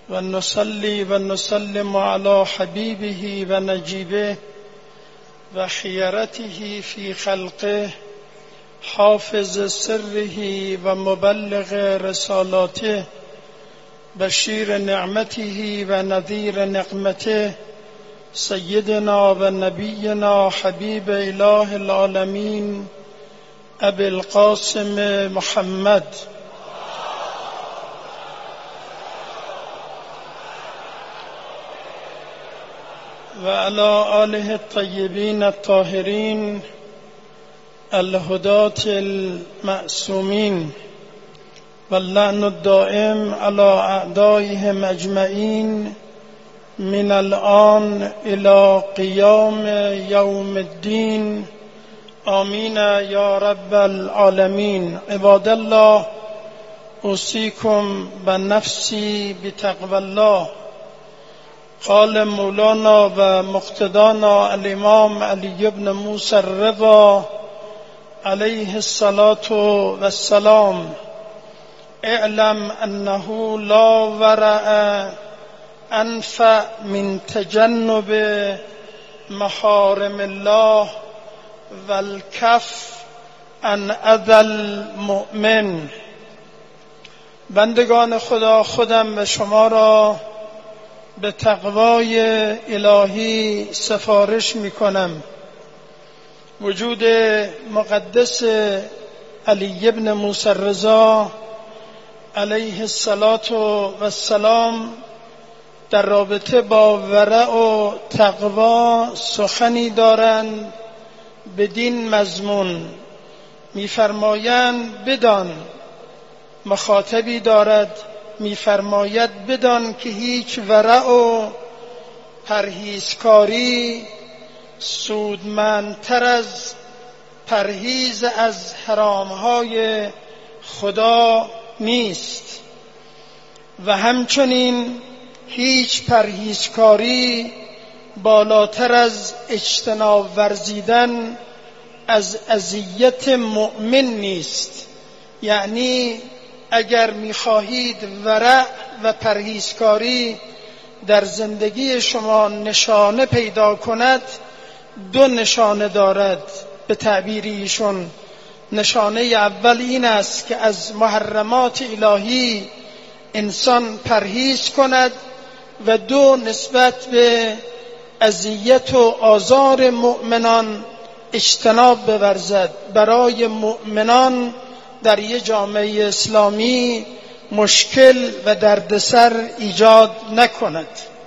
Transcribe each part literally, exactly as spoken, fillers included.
و نصلی و نسلم علی حبیبه و نجیبه و خیرته فی خلقه حافظ سره و مبلغ رسالاته بشیر نعمته و نذیر نقمته سیدنا و نبینا حبیب اله العالمین ابی القاسم محمد و علی آله الطیبین الطاهرین الهداة المعصومین واللعن الدائم على اعدائهم اجمعین من الآن الى قیام یوم الدین آمین یا رب العالمین. عباد الله، اوصیکم و نفسی بتقوی الله. قال مولانا و مقتدانا الامام علی بن موسی الرضا علیه الصلاة والسلام: اعلم انه لا ورع انفع من تجنب محارم الله و الکف عن اذی المؤمن. بندگان خدا، خودم و شما را به تقوای الهی سفارش می کنم. وجود مقدس علی ابن موسی الرضا علیه السلام در رابطه با ورع و تقوا سخنی دارند بدین مضمون. می‌فرمایند بدان، مخاطبی دارد، می‌فرماید بدان که هیچ ورع و پرهیزکاری سودمندتر از پرهیز از حرامهای خدا نیست و همچنین هیچ پرهیزکاری بالاتر از اجتناب ورزیدن از اذیت مؤمن نیست. یعنی اگر می‌خواهید ورع و پرهیزکاری در زندگی شما نشانه پیدا کند، دو نشانه دارد به تعبیر ایشون. نشانه اول این است که از محرمات الهی انسان پرهیز کند و دو نسبت به اذیت و آزار مؤمنان اجتناب بورزد، برای مؤمنان در یک جامعه اسلامی مشکل و دردسر ایجاد نکند.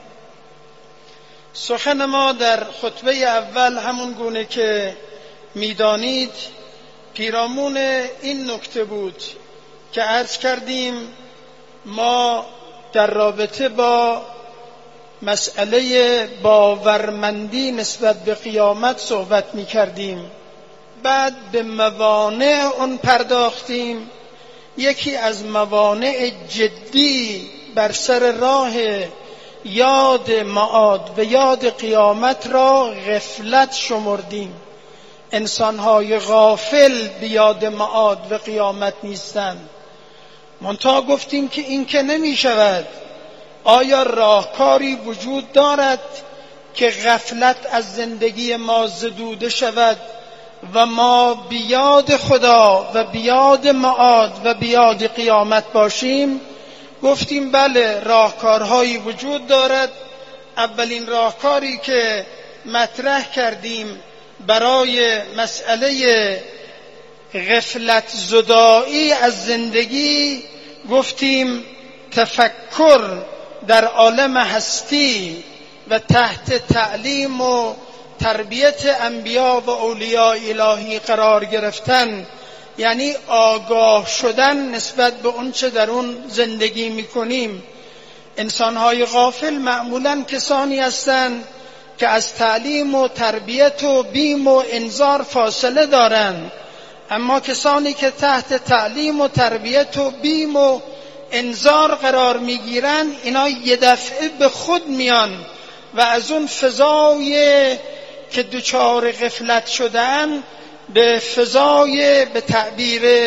سخن ما در خطبه اول همون گونه که میدانید پیرامون این نکته بود که عرض کردیم ما در رابطه با مسئله باورمندی نسبت به قیامت صحبت می کردیم. بعد به موانع اون پرداختیم. یکی از موانع جدی بر سر راه یاد معاد و یاد قیامت را غفلت شمردیم. انسان‌های غافل به یاد معاد و قیامت نیستند. منتها گفتیم که این که نمی شود. آیا راهکاری وجود دارد که غفلت از زندگی ما زدوده شود و ما بیاد خدا و بیاد معاد و بیاد قیامت باشیم؟ گفتیم بله، راهکارهایی وجود دارد. اولین راهکاری که مطرح کردیم برای مسئله غفلت زدایی از زندگی، گفتیم تفکر در عالم هستی و تحت تعلیم و تربیت انبیا و اولیاء الهی قرار گرفتن، یعنی آگاه شدن نسبت به اون چه در اون زندگی میکنیم. انسانهای غافل معمولاً کسانی هستند که از تعلیم و تربیت و بیم و انذار فاصله دارند، اما کسانی که تحت تعلیم و تربیت و بیم و انذار قرار میگیرند، اینا یه دفعه به خود میان و از اون فضای که دچار غفلت شدن به فضای به تعبیر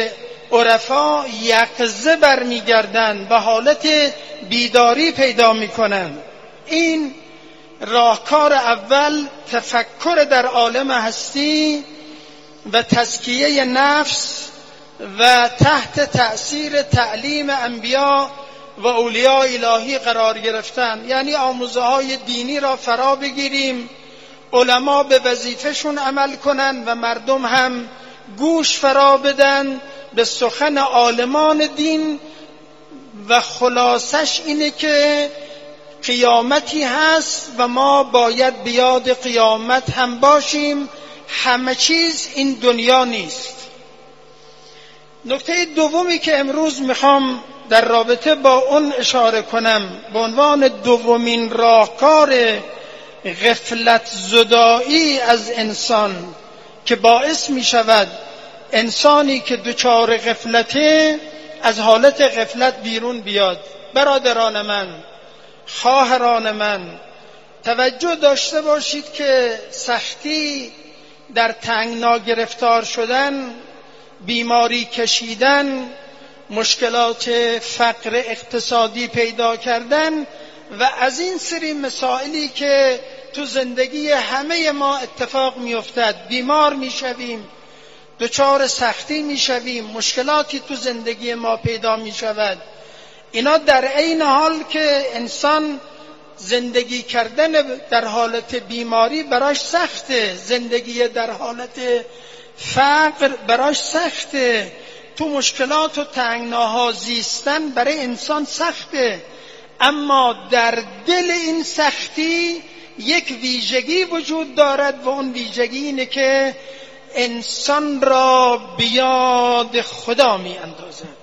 عرفا یقظه برمیگردند، به حالت بیداری پیدا میکنند. این راهکار اول تفکر در عالم هستی و تزکیه نفس و تحت تأثیر تعلیم انبیا و اولیاء الهی قرار گرفتن، یعنی آموزه های دینی را فرا بگیریم، علما به وظیفهشون عمل کنن و مردم هم گوش فرا بدن به سخن عالمان دین. و خلاصش اینه که قیامتی هست و ما باید به یاد قیامت هم باشیم، همه چیز این دنیا نیست. نکته دومی که امروز میخوام در رابطه با اون اشاره کنم به عنوان دومین راهکار غفلت زدایی از انسان که باعث می شود انسانی که دچار غفلته از حالت غفلت بیرون بیاد. برادران من، خواهران من، توجه داشته باشید که سختی در تنگنا گرفتار شدن، بیماری کشیدن، مشکلات فقر اقتصادی پیدا کردن و از این سری مسائلی که تو زندگی همه ما اتفاق میافتد، بیمار میشویم، دچار سختی میشویم، مشکلاتی تو زندگی ما پیدا میشود. اینا در عین حال که انسان زندگی کردن در حالت بیماری براش سخته، زندگی در حالت فقر براش سخته، تو مشکلات و تنگناها زیستن برای انسان سخته. اما در دل این سختی یک ویژگی وجود دارد و اون ویژگی اینه که انسان را بیاد خدا می اندازد.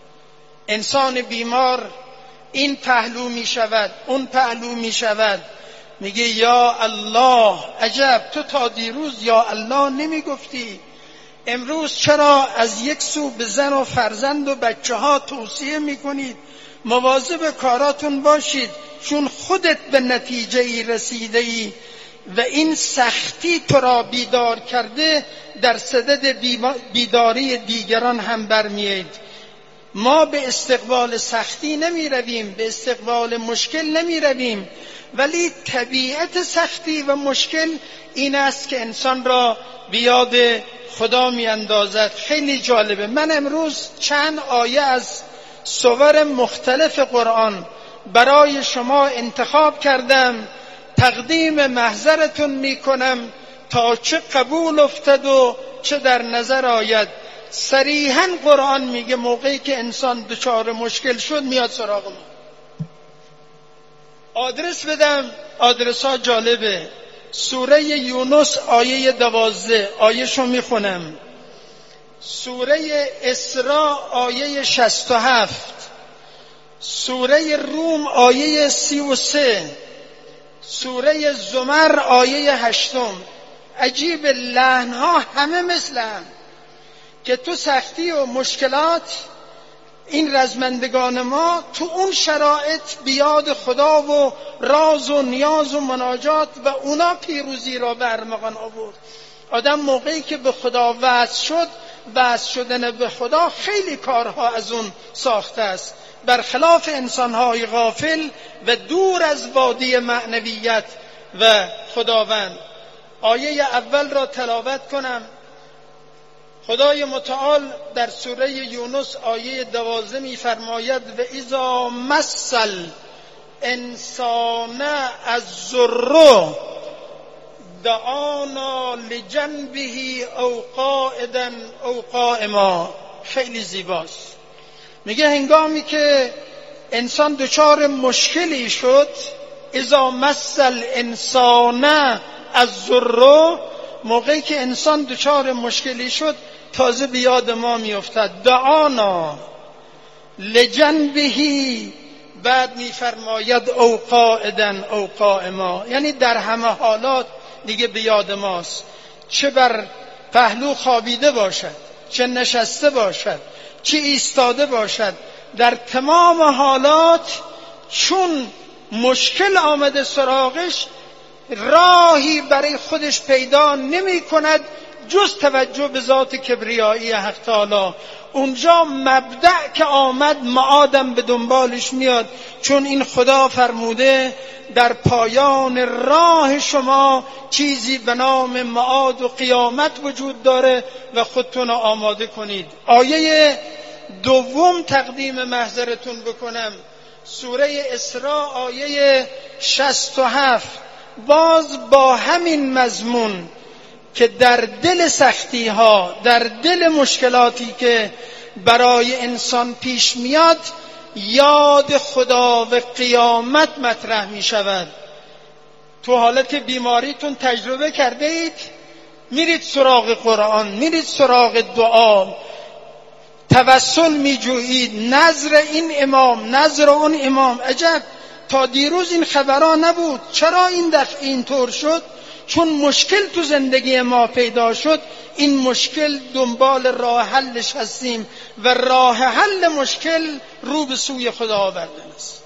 انسان بیمار این پهلو می شود، اون پهلو می شود، میگه یا الله، عجب تو تا دیروز یا الله نمی گفتی، امروز چرا از یک سو به زن و فرزند و بچه ها توصیه می کنید مواظب کاراتون باشید چون خودت به نتیجه ای رسیده ای و این سختی تو را بیدار کرده، در صدد بیداری دیگران هم برمیایید. ما به استقبال سختی نمی رویم، به استقبال مشکل نمی رویم، ولی طبیعت سختی و مشکل این است که انسان را بیاد خدا می اندازد. خیلی جالبه. من امروز چند آیه از سور مختلف قرآن برای شما انتخاب کردم، تقدیم محضرتون می کنم تا چه قبول افتد و چه در نظر آید. صریحاً قرآن میگه موقعی که انسان دچار مشکل شد میاد سراغ ما. آدرس بدم، آدرس ها جالبه. سوره یونس آیه دوازده، آیه شو میخونم. سوره اسراء آیه شصت و هفت، سوره روم آیه سی و سه، سوره زمر آیه هشتم. عجیب، لحنها همه مثل هم که تو سختی و مشکلات این رزمندگان ما تو اون شرایط بیاد خدا و راز و نیاز و مناجات و اونا پیروزی را به ارمغان آورد. آدم موقعی که به خدا وصل شد، وصل شدن به خدا خیلی کارها از اون ساخته است، برخلاف انسانهای غافل و دور از وادی معنویت و خداوند. آیه اول را تلاوت کنم. خدای متعال در سوره یونس آیه دوازده می فرماید و اذا مسل انسان الضر دعانا لجنبه او قاعدا او قائما. خیلی زیباست. میگه هنگامی که انسان دچار مشکلی شد، اذا مسل انسان الضر، موقعی که انسان دچار مشکلی شد تازه بیاد ما میافتد. دعانا لجنبه، بعد میفرماید او قاعدا او قائما، یعنی در همه حالات دیگه بیاد ماست. چه بر پهلو خوابیده باشد، چه نشسته باشد، چه ایستاده باشد، در تمام حالات چون مشکل آمده سراغش راهی برای خودش پیدا نمی کند جز توجه به ذات کبریایی حق تعالی. اونجا مبدأ که آمد معادم به دنبالش میاد، چون این خدا فرموده در پایان راه شما چیزی به نام معاد و قیامت وجود داره و خودتون آماده کنید. آیه دوم تقدیم محضرتون بکنم، سوره اسراء آیه شصت و هفت، باز با همین مضمون که در دل سختی ها، در دل مشکلاتی که برای انسان پیش میاد، یاد خدا و قیامت مطرح می شود. تو حالت بیماریتون تجربه کرده اید، میرید سراغ قرآن، میرید سراغ دعا، توسل می جویید، نظر این امام، نظر اون امام. عجب، تا دیروز این خبرها نبود، چرا این دفعه اینطور شد؟ چون مشکل تو زندگی ما پیدا شد، این مشکل دنبال راه حلش هستیم و راه حل مشکل رو به سوی خدا آوردن است.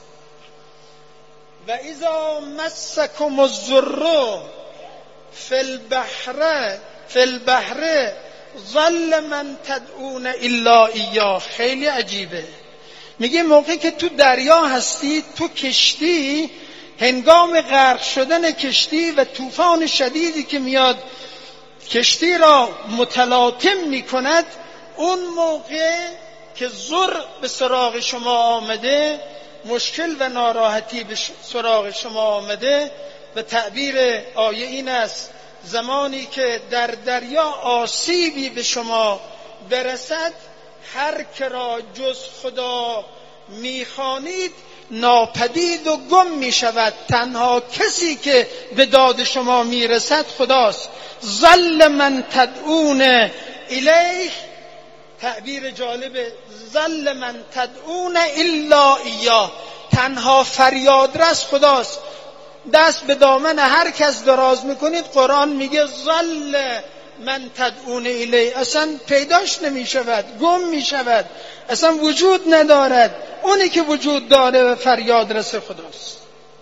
و اذا مسکم الضر فی البحر فی البحر ظل من تدعون الا ایاه. خیلی عجیبه، میگه موقعی که تو دریا هستی، تو کشتی، هنگام غرق شدن کشتی و طوفان شدیدی که میاد کشتی را متلاطم میکند، اون موقع که ضر به سراغ شما آمده، مشکل و ناراحتی به سراغ شما آمده، و تعبیر آیه این است زمانی که در دریا آسیبی به شما برسد، هر که را جز خدا میخوانید ناپدید و گم می شود. تنها کسی که به داد شما می رسد خداست. ظل من تدعون الیه، تعبیر جالب، ظل من تدعون الا ایاه، تنها فریادرس خداست. دست به دامن هر کس دراز میکنید، قرآن میگه ظل من تدعون الیه، اصلا پیداش نمی شود، گم می شود، اصلا وجود ندارد. اونی که وجود داره و فریاد رس خداست.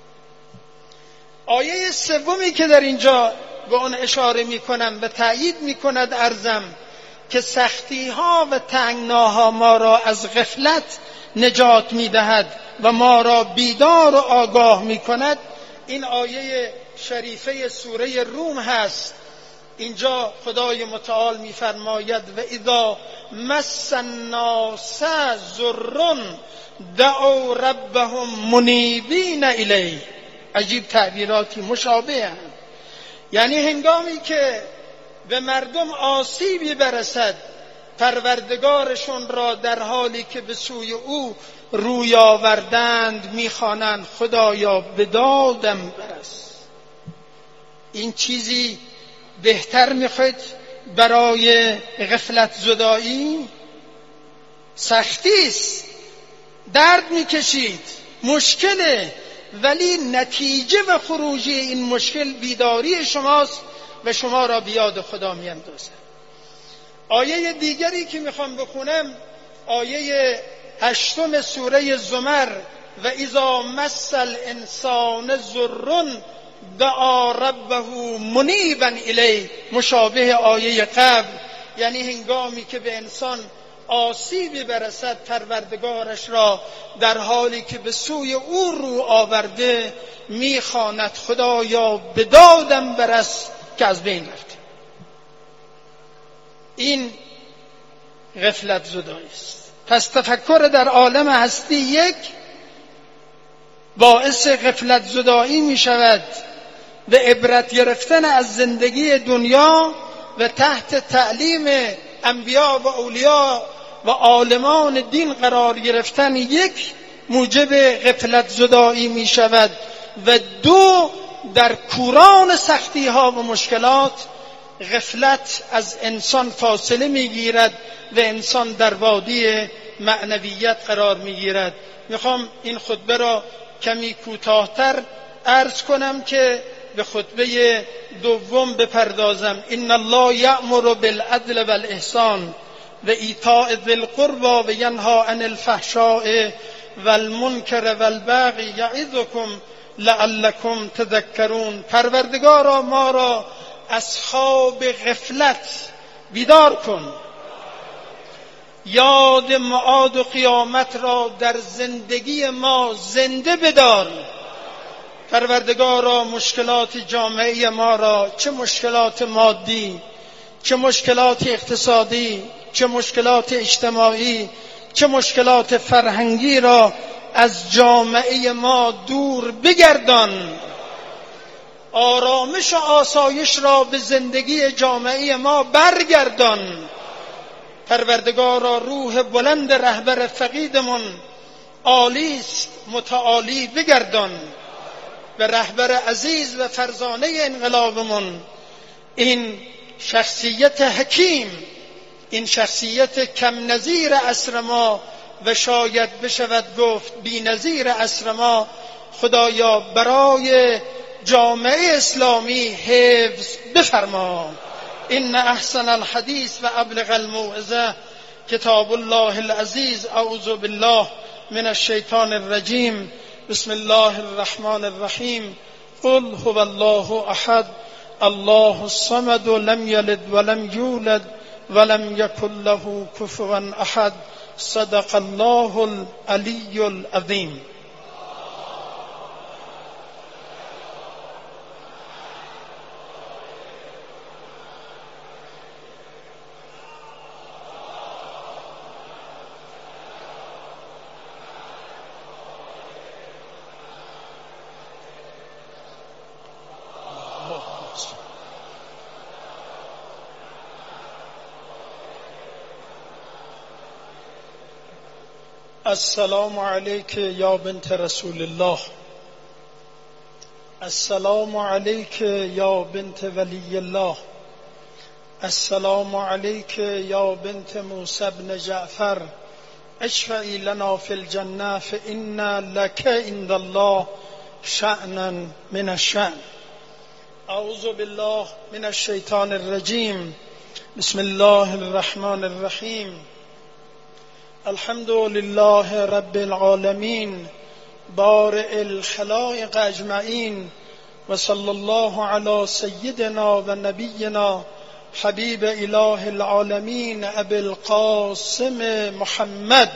آیه سومی که در اینجا به اون اشاره می کنم و تأیید می کند ارزم که سختی ها و تنگناها ما را از غفلت نجات می دهد و ما را بیدار و آگاه می کند، این آیه شریفه سوره روم هست. اینجا خدای متعال می‌فرماید و اذا مس الناس ضر دعوا ربهم منیبین الیه. عجیب تعبیراتی مشابه هم. یعنی هنگامی که به مردم آسیبی برسد، پروردگارشون را در حالی که به سوی او روی آوردند میخوانند خدایا به دادم برس. این چیزی بهتر میخواید برای غفلت زدایی؟ سختیست، درد میکشید، مشکله، ولی نتیجه و خروجی این مشکل بیداری شماست و شما را بیاد خدا میاندازد. آیه دیگری که میخوام بخونم آیه هشتم سوره زمر، و اذا مس الانسان ضر دعا ربه منیبا الیه، مشابه آیه قبل. یعنی هنگامی که به انسان آسیبی برسد، پروردگارش را در حالی که به سوی او رو آورده میخواند خدایا به دادم برس که از بین رفته. این غفلت زدایی است. پس تفکر در عالم هستی یک باعث غفلت زدایی می شود و عبرت گرفتن از زندگی دنیا و تحت تعلیم انبیا و اولیاء و عالمان دین قرار گرفتن یک موجب غفلت زدایی می شود، و دو در کوران سختی ها و مشکلات غفلت از انسان فاصله می گیرد و انسان در وادی معنویت قرار می گیرد. میخوام این خطبه را کمی کوتاه‌تر عرض کنم که به خطبه دوم بپردازم. ان الله یأمر بالعدل والاحسان و ایتاء ذی القربى و ینهی عن الفحشاء والمنکر والبغی یعظکم لعلکم تذکرون. پروردگارا ما را از خواب غفلت بیدار کن. یاد معاد و قیامت را در زندگی ما زنده بدار. پروردگارا مشکلات جامعه ما را، چه مشکلات مادی، چه مشکلات اقتصادی، چه مشکلات اجتماعی، چه مشکلات فرهنگی را از جامعه ما دور بگردان. آرامش و آسایش را به زندگی جامعه ما برگردان. پروردگارا روح بلند رهبر فقیدمون عالی است، متعالی بگردان. و رهبر عزیز و فرزانه انقلابمون این شخصیت حکیم، این شخصیت کم نظیر عصر ما و شاید بشود گفت بی نظیر عصر ما، خدایا برای جامعه اسلامی حفظ بفرما. ان احسن الحدیث و ابلغ الموعظه کتاب الله العزیز. اعوذ بالله من الشیطان الرجیم. بسم الله الرحمن الرحیم. قل هو الله احد الله الصمد لم یلد ولم یولد ولم یکن له کفوا احد. صدق الله العلی العظیم. السلام علیک یا بنت رسول الله. السلام علیک یا بنت ولی الله. السلام علیک یا بنت موسی بن جعفر. اشفعی لنا فی الجنه فإن لک عند الله شأنا من الشأن. اعوذ بالله من الشیطان الرجیم. بسم الله الرحمن الرحیم. الحمد لله رب العالمین بارئ الخلائق اجمعین و صلی الله علی سیدنا و نبینا حبیب اله العالمین ابی القاسم محمد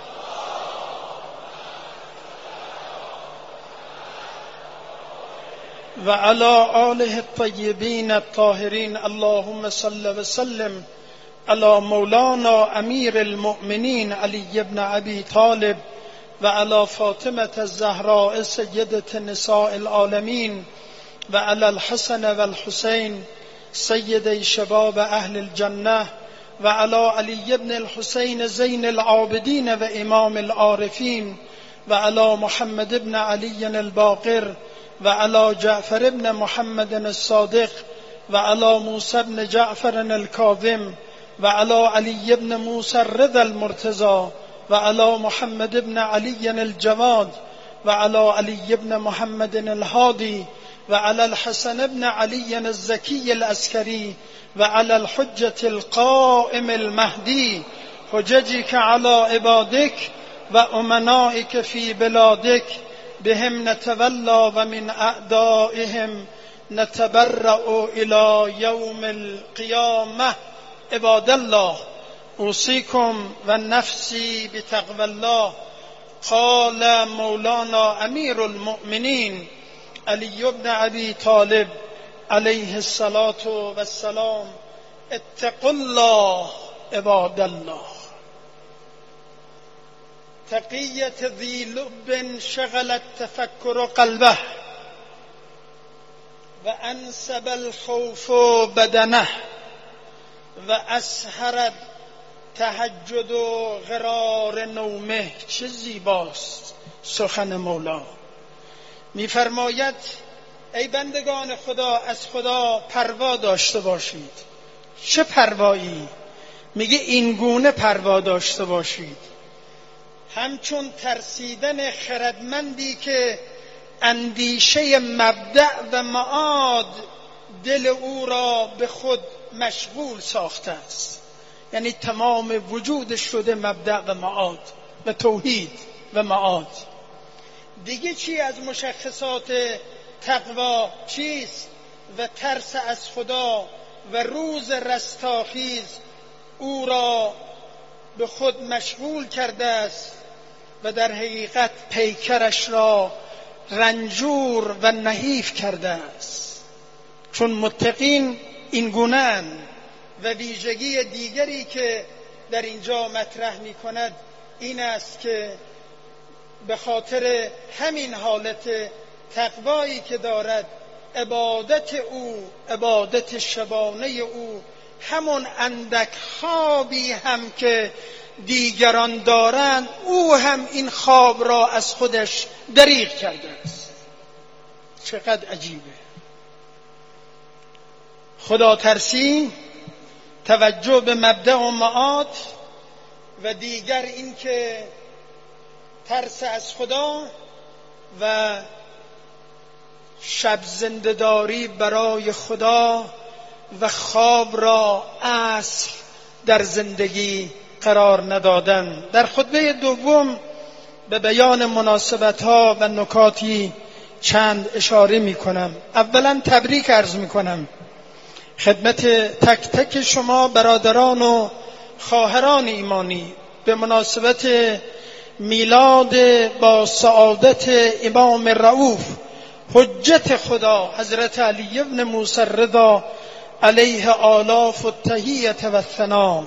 و علی آله الطیبین الطاهرین. اللهم صل و سلم علی مولانا امیر المؤمنین علی بن ابی طالب و علی فاطمة الزهراء سیدة نساء العالمین و علی الحسن و الحسین سیدی شباب اهل الجنه و علی علی بن الحسین زین العابدین و امام العارفین و علی محمد بن علی الباقر و علی جعفر بن محمد الصادق و علی موسی بن جعفر الکاظم و علی علی بن موسی الرضا المرتضی و علی محمد بن علی الجواد و علی علی بن محمد الهادی و علی الحسن بن علی الزکی العسکری و علی الحجة القائم المهدی حججك علی عبادك و امنائك فی بلادك بهم نتولى و من اعدائهم نتبرأ الى یوم القیامه. عباد الله اوصیکم و نفسی بتقوی الله. قال مولانا امیر المؤمنین علی بن ابی طالب علیه الصلاة و السلام: اتقوا الله عباد الله. تقیت ذی لب شغلت تفکر قلبه و انسب الخوف بدنه و اسهرت تهجد و غرار نومه. چه زیباست سخن مولا. میفرماید ای بندگان خدا از خدا پروا داشته باشید. چه پروایی؟ میگه این گونه پروا داشته باشید، همچون ترسیدن خردمندی که اندیشه مبدأ و معاد دل او را به خود مشغول ساخته است. یعنی تمام وجودش شده مبدأ و معاد و توحید و معاد. دیگه چی از مشخصات تقوا چیست؟ و ترس از خدا و روز رستاخیز او را به خود مشغول کرده است و در حقیقت پیکرش را رنجور و نحیف کرده است. چون متقین این گونه‌اند. و ویژگی دیگری که در اینجا مطرح می کند این است که به خاطر همین حالت تقوایی که دارد، عبادت او، عبادت شبانه او، همون اندک خوابی هم که دیگران دارند او هم این خواب را از خودش دریغ کرده است. چقدر عجیبه. خدا ترسی، توجه به مبدأ و معاد، و دیگر این که ترس از خدا و شب زنده‌داری برای خدا و خواب را اصل در زندگی قرار ندادن. در خطبه دوم به بیان مناسبت‌ها و نکاتی چند اشاره می‌کنم. اولا تبریک عرض می‌کنم خدمت تک تک شما برادران و خواهران ایمانی به مناسبت میلاد با سعادت امام رؤوف حجت خدا حضرت علی ابن موسی الرضا علیه آلاف التحیة و الثنا.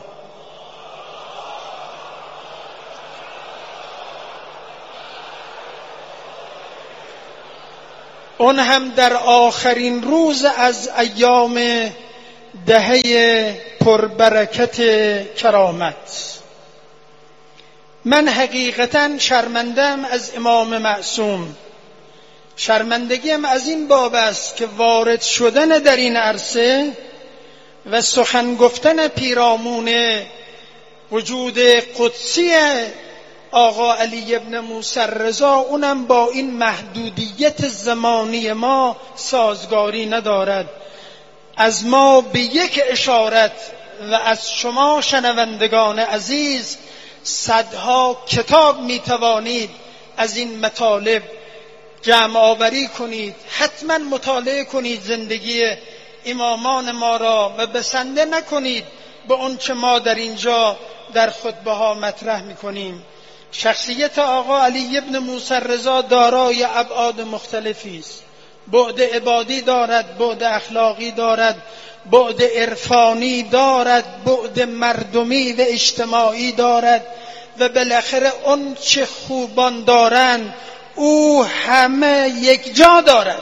اون هم در آخرین روز از ایام دهه پربرکت کرامت. من حقیقتا شرمندم از امام معصوم. شرمندگیم از این باب است که وارد شدن در این عرصه و سخن گفتن پیرامون وجود قدسی آقا علی ابن موسی الرضا اونم با این محدودیت زمانی ما سازگاری ندارد. از ما به یک اشارت و از شما شنوندگان عزیز صدها کتاب میتوانید از این مطالب جمع آوری کنید. حتما مطالعه کنید زندگی امامان ما را و بسنده نکنید به اون چه ما در اینجا در خطبه ها مطرح میکنیم. شخصیت آقا علی ابن موسی الرضا دارای ابعاد مختلفی است. بعد عبادی دارد، بعد اخلاقی دارد، بعد عرفانی دارد، بعد مردمی و اجتماعی دارد و بالاخره اون چه خوبان دارند او همه یک جا دارد.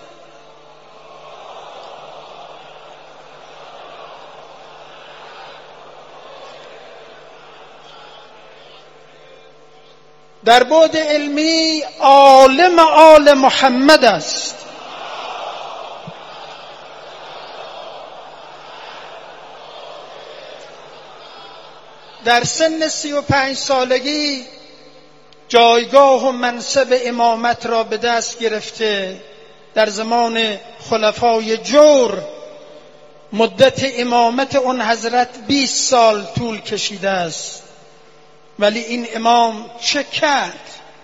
در بعد علمی عالم آل محمد است. در سن سی و پنج سالگی جایگاه و منصب امامت را به دست گرفته. در زمان خلفای جور مدت امامت اون حضرت بیست سال طول کشیده است. ولی این امام چه کرد؟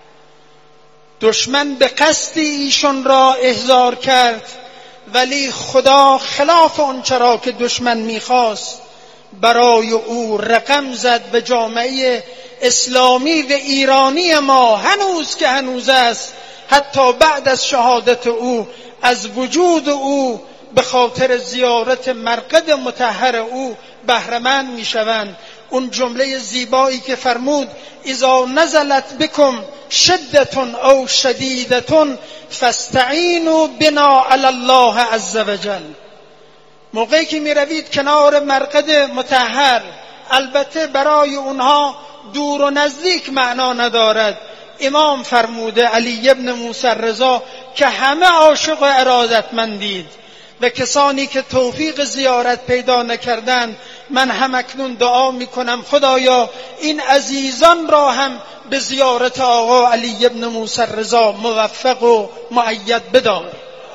دشمن به قصدی ایشون را احضار کرد، ولی خدا خلاف اون چرا که دشمن میخواست برای او رقم زد و جامعه اسلامی و ایرانی ما هنوز که هنوز است، حتی بعد از شهادت او از وجود او به خاطر زیارت مرقد مطهر او بهره‌مند میشوند. اون جمله زیبایی که فرمود اذا نزلت بکم شدتون او شدیدتون فاستعینوا بنا علی الله عز وجل. موقعی که می روید کنار مرقد مطهر، البته برای اونها دور و نزدیک معنا ندارد، امام فرموده علی ابن موسی الرضا که همه عاشق و ارادتمندید و کسانی که توفیق زیارت پیدا نکردند، من هم اکنون دعا میکنم خدایا این عزیزان را هم به زیارت آقا علی ابن موسی الرضا موفق و مؤید بدار.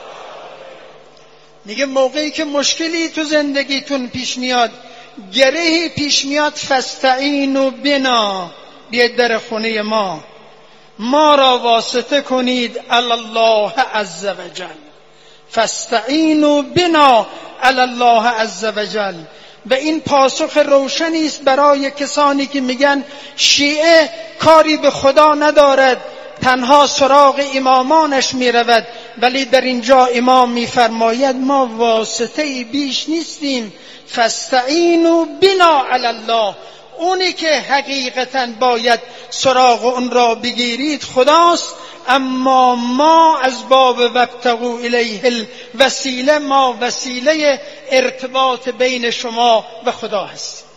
میگه موقعی که مشکلی تو زندگیتون پیش میاد، گرهی پیش میاد، فاستعینوا بنا، بیاید در خونه ما، ما را واسطه کنید علی الله عز وجل. فاستعینوا بنا علی الله عز وجل. و این پاسخ روشنی است برای کسانی که میگن شیعه کاری به خدا ندارد، تنها سراغ امامانش میرود. ولی در اینجا امام میفرماید ما واسطه‌ای بیش نیستیم. فاستعینوا بنا علی الله، اونی که حقیقتا باید سراغ اون را بگیرید خداست، اما ما از باب وابتغوا الیه الوسیله، ما وسیله ارتباط بین شما و خدا هستیم.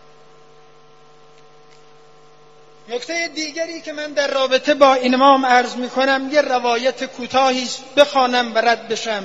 نکته دیگری که من در رابطه با این امام عرض میکنم، یه روایت کوتاهی است، بخوانم و رد بشم.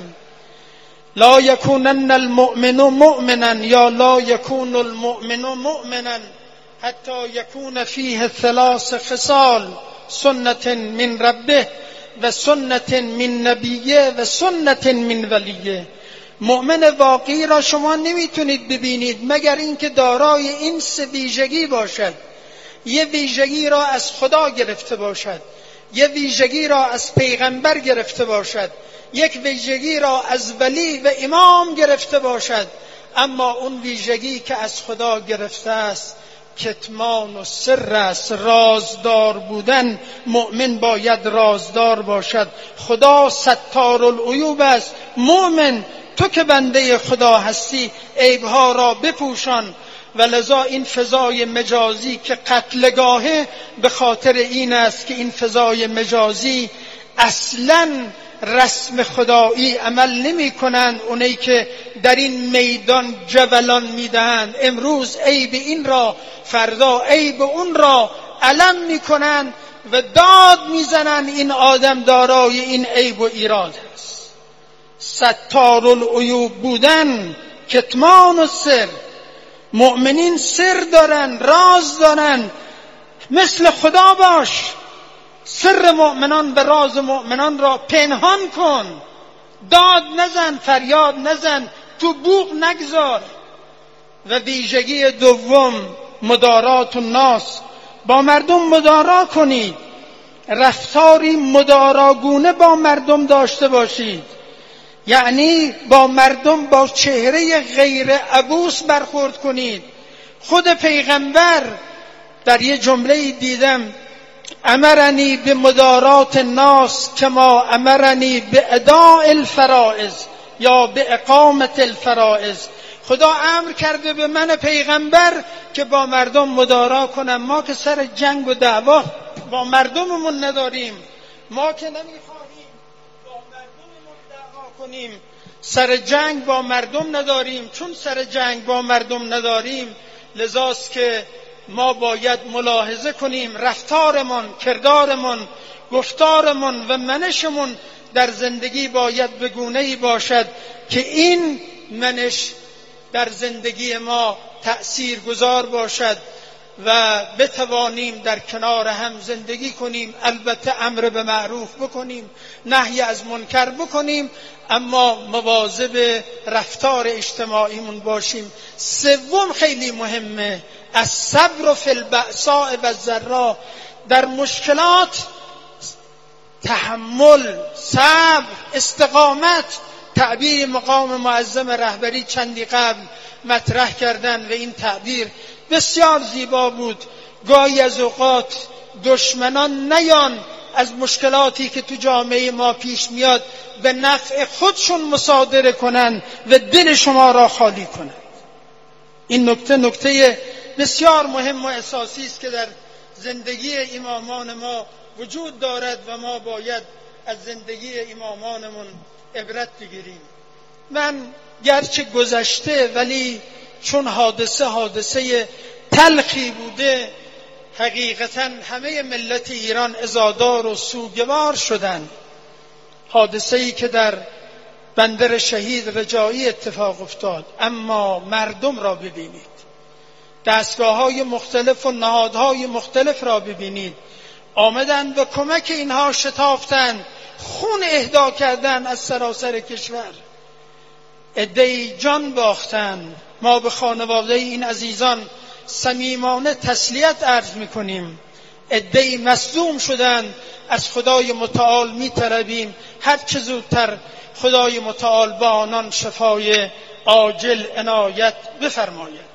لا یکونن المؤمن مؤمنا یا لا یکون المؤمن مؤمنا حتی یکون فیه ثلاث خصال، سنت من ربه و سنت من نبیه و سنت من ولیه. مؤمن واقعی را شما نمیتونید ببینید مگر اینکه دارای این سه ویژگی باشد. یه ویژگی را از خدا گرفته باشد، یه ویژگی را از پیغمبر گرفته باشد، یک ویژگی را از ولی و امام گرفته باشد. اما اون ویژگی که از خدا گرفته است کتمان و سر است، رازدار بودن. مؤمن باید رازدار باشد. خدا ستار العیوب است. مؤمن تو که بنده خدا هستی عیبها را بپوشان. و لذا این فضای مجازی که قتلگاهه به خاطر این است که این فضای مجازی اصلاً رسم خدایی عمل نمی کنند. اونایی که در این میدان جولان می دهند، امروز عیب این را، فردا عیب اون را علم می کنند و داد می زنند این آدم دارای این عیب و ایراد است. ستار العیوب بودن، کتمان و سر. مؤمنین سر دارن، راز دارن. مثل خدا باش، سر مؤمنان به راز مؤمنان را پنهان کن. داد نزن، فریاد نزن، تو بوق نگذار. و ویژگی دوم مدارات الناس، با مردم مدارا کنید، رفتاری مداراگونه با مردم داشته باشید. یعنی با مردم با چهره غیر عبوس برخورد کنید. خود پیغمبر در یه جمله دیدم امرنی به مدارات الناس کما امرنی به اداء الفرائض یا به اقامت الفرائض. خدا امر کرده به من پیغمبر که با مردم مدارا کنم. ما که سر جنگ و دعوا با مردممون نداریم، ما که نمیخواهیم با مردممون دعوا کنیم، سر جنگ با مردم نداریم. چون سر جنگ با مردم نداریم لذاست که ما باید ملاحظه کنیم رفتارمون، کردارمون، گفتارمون و منشمون در زندگی باید به گونه‌ای باشد که این منش در زندگی ما تأثیر گذار باشد و بتوانیم در کنار هم زندگی کنیم. البته امر به معروف بکنیم، نهی از منکر بکنیم، اما مواظب رفتار اجتماعیمون باشیم. سوم خیلی مهمه، الصبر فی البأساء و الضراء. در مشکلات تحمل، صبر، استقامت. تعبیر مقام معظم رهبری چندی قبل مطرح کردن و این تعبیر بسیار زیبا بود. گاهی از اوقات دشمنان نیان از مشکلاتی که تو جامعه ما پیش میاد به نفع خودشون مصادره کنن و دل شما را خالی کنن. این نکته نکته بسیار مهم و اساسی است که در زندگی امامان ما وجود دارد و ما باید از زندگی امامانمون عبرت بگیریم. من گرچه گذشته ولی چون حادثه حادثه تلخی بوده، حقیقتا همه ملت ایران عزادار و سوگوار شدند. حادثه‌ای که در بندر شهید رجایی اتفاق افتاد. اما مردم را ببینید، دستگاه‌های مختلف و نهادهای مختلف را ببینید، آمدن به کمک اینها شتافتند، خون اهدا کردند از سراسر کشور. عده‌ای جان باختند. ما به خانواده این عزیزان صمیمانه تسلیت عرض می‌کنیم عده‌ای مصدوم شدند، از خدای متعال می‌طلبیم هر چه زودتر خدای متعال با آنان شفای عاجل عنایت بفرماید.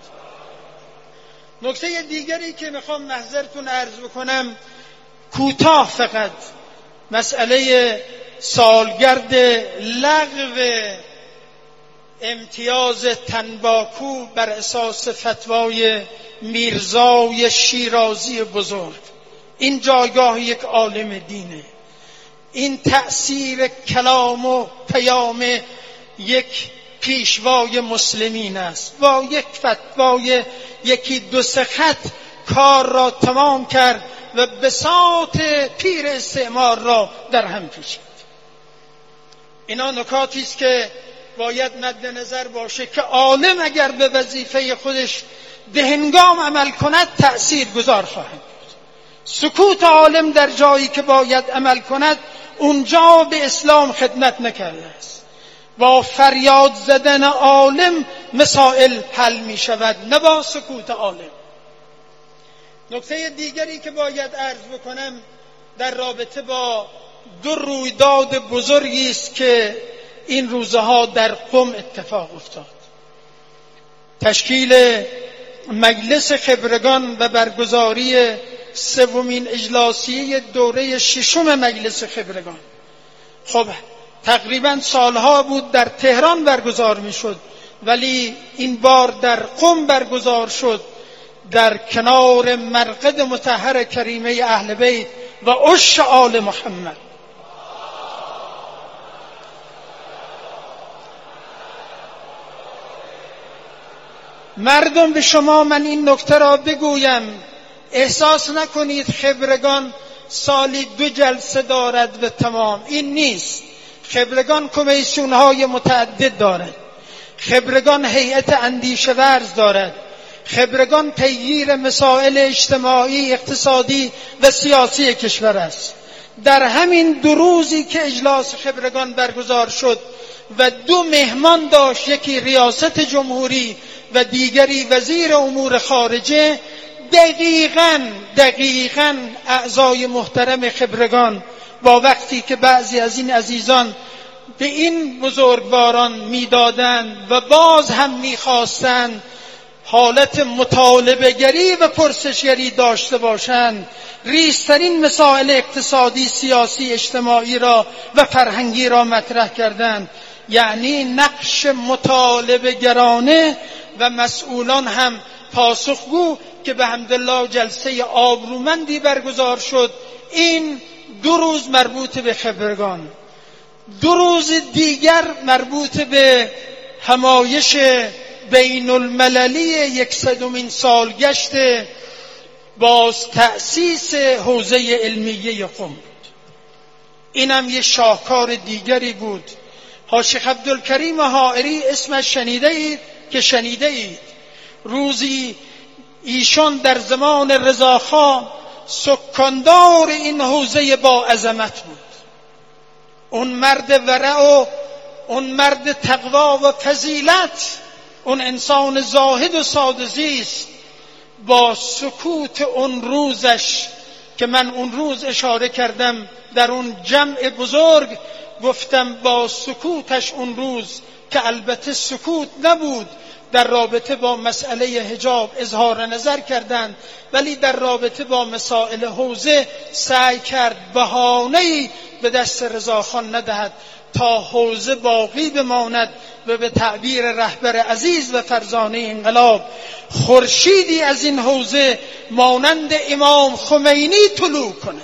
نکته دیگری که میخوام محضرتون عرض بکنم کوتاه فقط، مسئله سالگرد لغو امتیاز تنباکو بر اساس فتوای میرزای شیرازی بزرگ. این جایگاه یک عالم دینه، این تأثیر کلام و پیام یک پیشوای مسلمین است. با یک فتوای یکی دو سه خط کار را تمام کرد و بساط پیر استعمار را در هم کشید. اینا نکاتی است که باید مد نظر باشه که عالم اگر به وظیفه خودش دهنگام عمل کند تأثیر گذار خواهد بود. سکوت عالم در جایی که باید عمل کند اونجا به اسلام خدمت نکرده است. با فریاد زدن عالم مسائل حل می شود، نه با سکوت عالم. نکته دیگری که باید عرض بکنم در رابطه با دو رویداد بزرگی است که این روزها در قم اتفاق افتاد. تشکیل مجلس خبرگان و برگزاری سومین اجلاسیه دوره ششم مجلس خبرگان. خب تقریبا سالها بود در تهران برگزار می شد، ولی این بار در قم برگزار شد، در کنار مرقد مطهر کریمه اهل بیت و عش آل محمد. مردم به شما من این نکته را بگویم، احساس نکنید خبرگان سالی دو جلسه دارد و تمام. این نیست. خبرگان کمیسیون‌های متعدد دارد، خبرگان هیئت اندیشه ورز دارد، خبرگان پیگیر مسائل اجتماعی، اقتصادی و سیاسی کشور است. در همین دو روزی که اجلاس خبرگان برگزار شد و دو مهمان داشت، یکی ریاست جمهوری و دیگری وزیر امور خارجه، دقیقاً دقیقاً اعضای محترم خبرگان با وقتی که بعضی از این عزیزان به این بزرگواران میدادند و باز هم میخواستند حالت مطالبه گری و پرسشگری داشته باشند، ریزترین مسائل اقتصادی، سیاسی، اجتماعی را و فرهنگی را مطرح کردند. یعنی نقش مطالبه گرانه و مسئولان هم پاسخگو که به حمدالله جلسه آبرومندی برگزار شد. این دو روز مربوط به خبرگان، دو روز دیگر مربوط به همایش بین المللی یکصدمین سالگشت باز تأسیس حوزه علمیه قم بود. اینم یه شاهکار دیگری بود. ها شیخ عبدالکریم حائری اسمش شنیده اید که شنیده اید. روزی ایشان در زمان رضاخان سکاندار این حوزه با عظمت بود. اون مرد ورع و اون مرد تقوا و فضیلت، اون انسان زاهد و ساده‌زیست، با سکوت اون روزش که من اون روز اشاره کردم در اون جمع بزرگ، گفتم با سکوتش اون روز که البته سکوت نبود، در رابطه با مسئله حجاب اظهار نظر کردند، ولی در رابطه با مسائل حوزه سعی کرد بهانه‌ای به دست رضاخان ندهد تا حوزه باقی بماند و به تعبیر رهبر عزیز و فرزانه انقلاب خورشیدی از این حوزه مانند امام خمینی طلوع کند.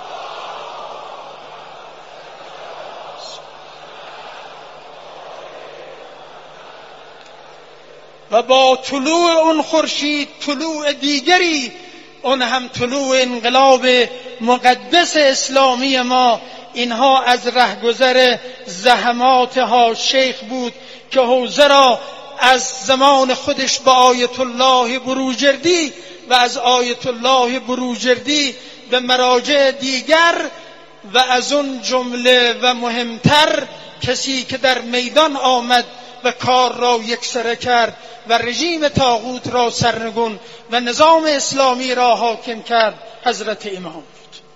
و با طلوع اون خورشید طلوع دیگری، اون هم طلوع انقلاب مقدس اسلامی ما. اینها از رهگذر زحمات ها شیخ بود که حوزه را از زمان خودش با آیت الله بروجردی و از آیت الله بروجردی به مراجع دیگر و از اون جمله و مهمتر کسی که در میدان آمد و کار را یکسره کرد و رژیم طاغوت را سرنگون و نظام اسلامی را حاکم کرد حضرت امام بود.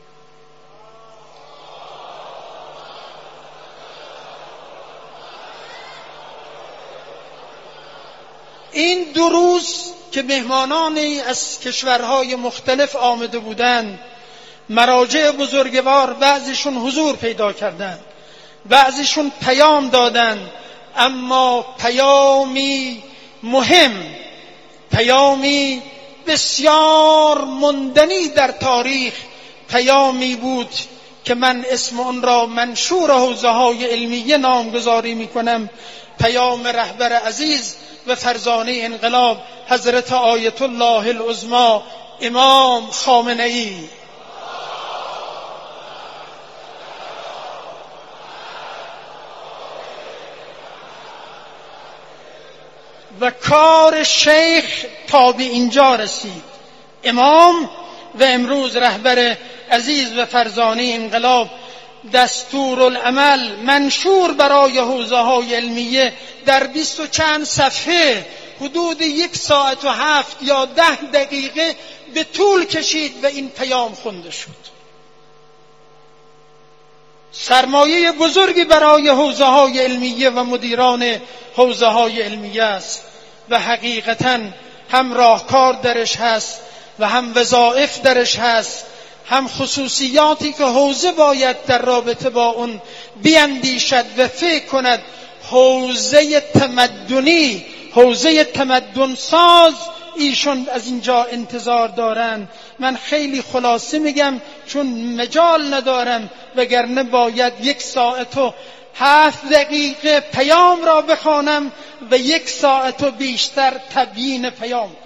این دو روز که مهمانانی از کشورهای مختلف آمده بودند، مراجع بزرگوار بعضیشون حضور پیدا کردند، بعضیشون پیام دادند، اما پیامی مهم، پیامی بسیار ماندنی در تاریخ، پیامی بود که من اسم اون را منشور حوزه‌های علمیه نامگذاری می‌کنم، پیام رهبر عزیز و فرزانه انقلاب حضرت آیت الله العظمی امام خامنه‌ای. و کار شیخ تا به اینجا رسید. امام و امروز رهبر عزیز و فرزانه انقلاب دستورالعمل منشور برای حوزه‌های علمیه در بیست و چند صفحه حدود یک ساعت و هفت یا ده دقیقه به طول کشید و این پیام خونده شد. سرمایه بزرگی برای حوزه‌های علمیه و مدیران حوزه‌های علمیه است و حقیقتاً هم راهکار درش هست و هم وظایف درش هست، هم خصوصیاتی که حوزه باید در رابطه با اون بیندیشد و فکر کند. حوزه تمدنی، حوزه تمدن ساز ایشون از اینجا انتظار دارن. من خیلی خلاصه میگم چون مجال ندارم، وگرنه باید یک ساعت و هفت دقیقه پیام را بخوانم و یک ساعت و بیشتر تبیین پیام.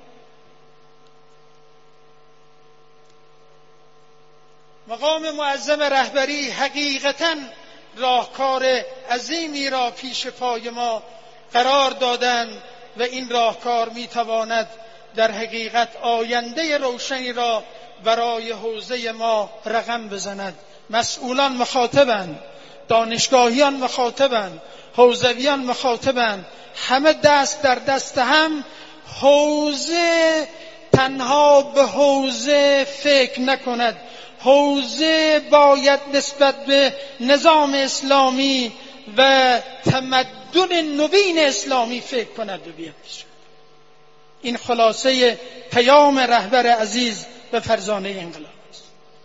مقام معظم رهبری حقیقتاً راهکار عظیمی را پیش پای ما قرار دادند و این راهکار میتواند در حقیقت آینده روشنی را برای حوزه ما رقم بزند. مسئولان مخاطبند، دانشگاهیان مخاطبند، حوزویان مخاطبند، همه دست در دست هم. حوزه تنها به حوزه فکر نکند، حوزه باید نسبت به نظام اسلامی و تمدن نوین اسلامی فکر کند و بیاندیشد. این خلاصه پیام رهبر عزیز و فرزانه انقلاب است.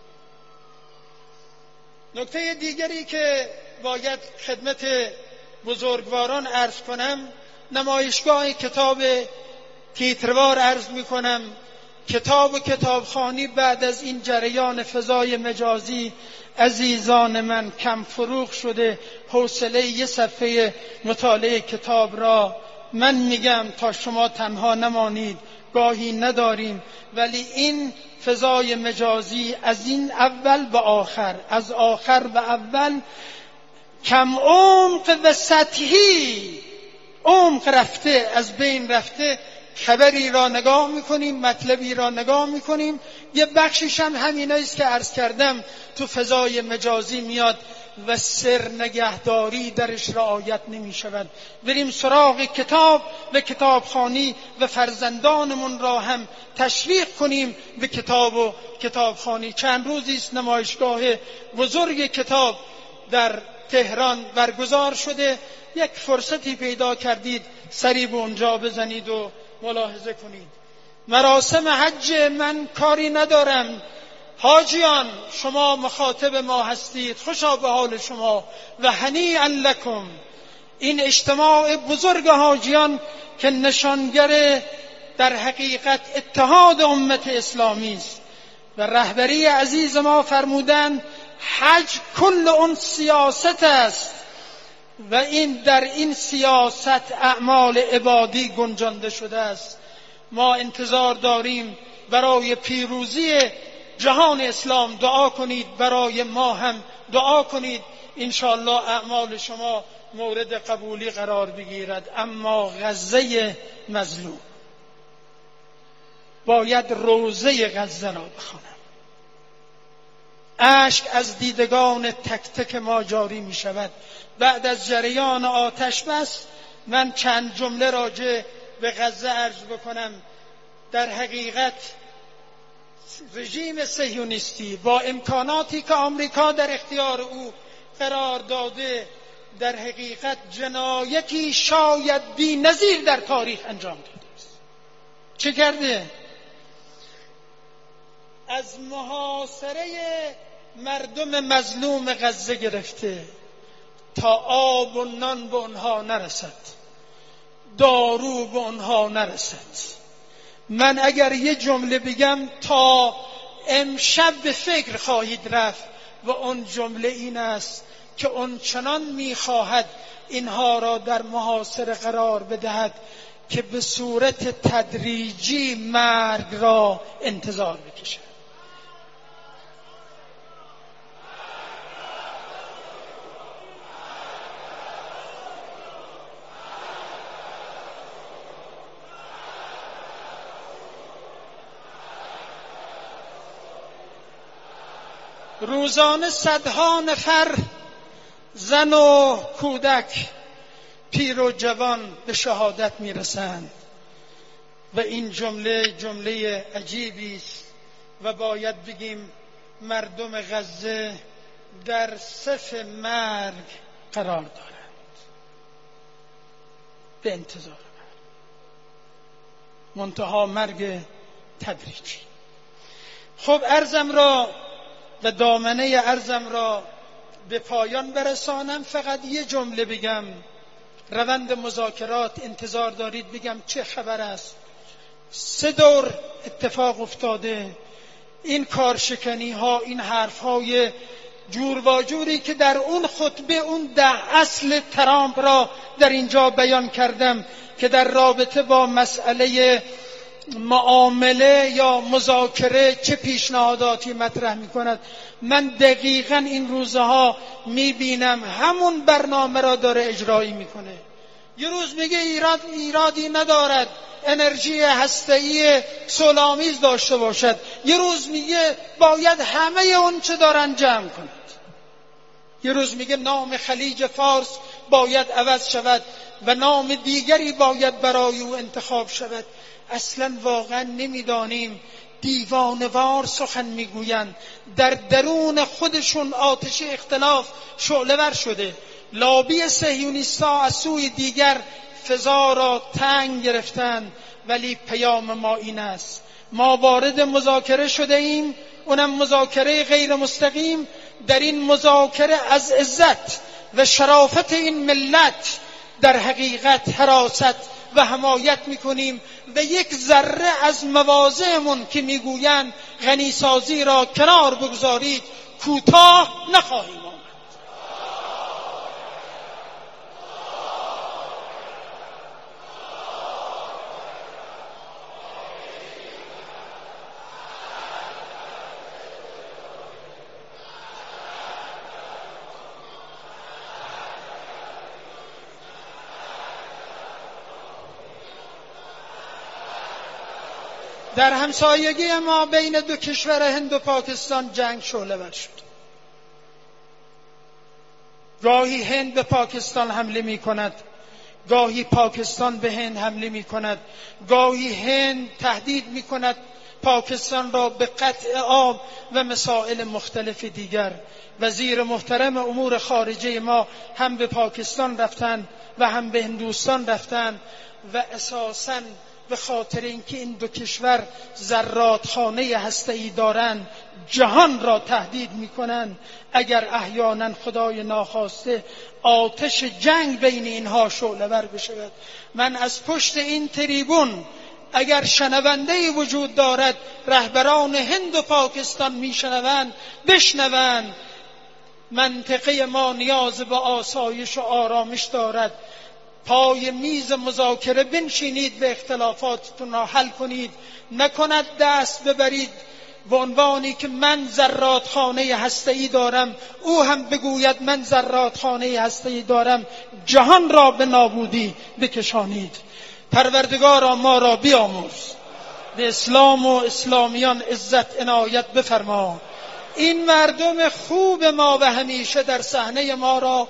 نکته دیگری که باید خدمت بزرگواران عرض کنم، نمایشگاه کتاب تیتروار عرض می کنم. کتاب و کتابخوانی بعد از این جریان فضای مجازی عزیزان من کم فروغ شده. حوصله یه صفحه مطالعه کتاب را من میگم تا شما تنها نمانید گاهی نداریم، ولی این فضای مجازی از این اول به آخر، از آخر به اول، کم عمق و سطحی عمق رفته، از بین رفته. خبری را نگاه میکنیم، مطلبی را نگاه میکنیم، یه بخشش هم همینایی است که عرض کردم تو فضای مجازی میاد و سر نگهداری درش رعایت نمی شود. بریم سراغ کتاب و کتابخوانی و فرزندانمون را هم تشویق کنیم به کتاب و کتابخوانی. چند روزی است نمایشگاه بزرگ کتاب در تهران برگزار شده. یک فرصتی پیدا کردید سری به اونجا بزنید و ملاحظه کنید. مراسم حج من کاری ندارم. حاجیان شما مخاطب ما هستید، خوشا به حال شما و هنیئا لکم. این اجتماع بزرگ حاجیان که نشانگر در حقیقت اتحاد امت اسلامی است و رهبری عزیز ما فرمودند حج کل اون سیاست است و این در این سیاست اعمال عبادی گنجانده شده است. ما انتظار داریم برای پیروزی جهان اسلام دعا کنید، برای ما هم دعا کنید، انشاءالله اعمال شما مورد قبولی قرار بگیرد. اما غزه مظلوم، باید روزه غزه را بخوانم. اشک از دیدگان تک تک ما جاری می شود. بعد از جریان آتش بس من چند جمله راجع به غزه عرض بکنم. در حقیقت رژیم صهیونیستی با امکاناتی که آمریکا در اختیار او قرار داده در حقیقت جنایتی شاید بی‌نظیر در تاریخ انجام داده است. چه کرده؟ از محاصره مردم مظلوم غزه گرفته تا آب و نان به آنها نرسد، دارو به آنها نرسد. من اگر یه جمله بگم تا امشب به فکر خواهید رفت و اون جمله این است که اون چنان می‌خواهد اینها را در محاصره قرار بدهد که به صورت تدریجی مرگ را انتظار بکشد. روزانه صدها نفر زن و کودک، پیر و جوان به شهادت میرسند و این جمله جمله عجیبی است و باید بگیم مردم غزه در صف مرگ قرار دارند، به انتظار مرگ، منتها مرگ تدریجی. خب عرضم را و دامنه عرضم را به پایان برسانم. فقط یه جمله بگم. روند مذاکرات انتظار دارید بگم چه خبر است. سه دور اتفاق افتاده. این کارشکنی ها، این حرف های جور و جوری که در اون خطبه اون ده اصل ترامپ را در اینجا بیان کردم که در رابطه با مسئله معامله یا مذاکره چه پیشنهاداتی مطرح می کند، من دقیقاً این روزها می بینم همون برنامه را داره اجرایی می کنه. یه روز میگه ایراد ایرادی ندارد انرژی هسته‌ای صلح‌آمیز داشته باشد، یه روز میگه باید همه اون چه دارن جمع کند، یه روز میگه نام خلیج فارس باید عوض شود و نام دیگری باید برای او انتخاب شود. اصلا واقعا نمیدانیم، دیوانوار سخن میگویند، در درون خودشون آتش اختلاف شعله‌ور شده. لابی صهیونیست‌ها از سوی دیگر فضا را تنگ گرفتند، ولی پیام ما این است: ما وارد مذاکره شده ایم، اونم مذاکره غیر مستقیم. در این مذاکره از عزت و شرافت این ملت در حقیقت حراست و حمایت میکنیم و یک ذره از مواضعمون که میگویند غنیسازی را کنار بگذارید کوتاه نخواهیم آمد. در همسایگی ما بین دو کشور هند و پاکستان جنگ شعله‌ور شد. گاهی هند به پاکستان حمله می کند، گاهی پاکستان به هند حمله می کند، گاهی هند تهدید می کند پاکستان را به قطع آب و مسائل مختلف دیگر. وزیر محترم امور خارجه ما هم به پاکستان رفتند و هم به هندوستان رفتند و اساساً به خاطر اینکه این دو کشور زرادخانه هسته‌ای دارند، جهان را تهدید می‌کنند. اگر احیانا خدای ناخواسته آتش جنگ بین اینها شعله‌ور بشود، من از پشت این تریبون اگر شنونده‌ای وجود دارد، رهبران هند و پاکستان میشنوند، بشنوند. منطقه ما نیاز به آسایش و آرامش دارد. پای میز مذاکره بنشینید و اختلافاتتون را حل کنید، نکند دست ببرید به عنوانی که من زرادخانه هسته‌ای دارم، او هم بگوید من زرادخانه هسته‌ای دارم، جهان را به نابودی بکشانید. پروردگارا ما را بیامرز، به اسلام و اسلامیان عزت عنایت بفرما. این مردم خوب ما و همیشه در صحنه ما را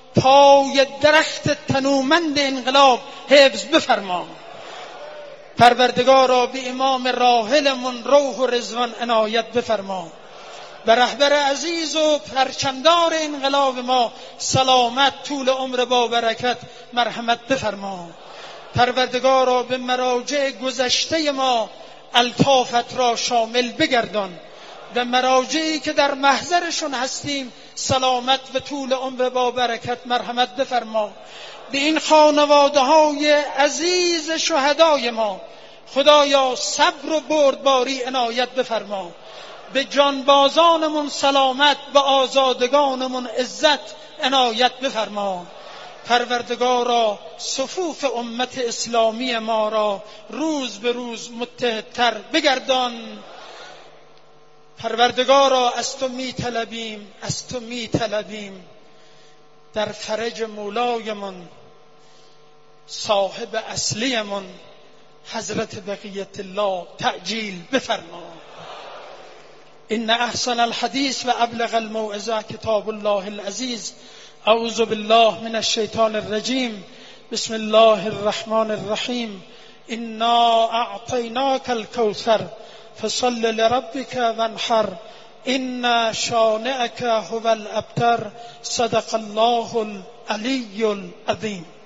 پای درخت تنومند انقلاب حفظ بفرما. پروردگارا به امام راحلمون روح و رضوان عنایت بفرما. به رهبر عزیز و پرچمدار انقلاب ما سلامت، طول عمر با برکت، مرحمت بفرما. پروردگارا به مراجع گذشته ما الطافت را شامل بگردان. به مراجعی که در محضرشون هستیم سلامت و طول عمر با برکت، مرحمت بفرما. به این خانواده های عزیز شهدای ما خدایا صبر و بردباری عنایت بفرما. به جانبازانمون سلامت، به آزادگانمون عزت عنایت بفرما. پروردگارا صفوف امت اسلامی ما را روز به روز متحدتر بگردان. پروردگارا از تو می طلبیم، از تو می طلبیم در فرج مولایمون صاحب اصلیمون حضرت بقیت الله تعجیل بفرما. ان احسن الحدیث و ابلغ الموعظه کتاب الله العزیز. اعوذ بالله من الشیطان الرجیم. بسم الله الرحمن الرحیم. انا اعطیناک الکوثر فصل لربک وانحر ان شانئک هو الابتر. صدق الله العلی العظیم.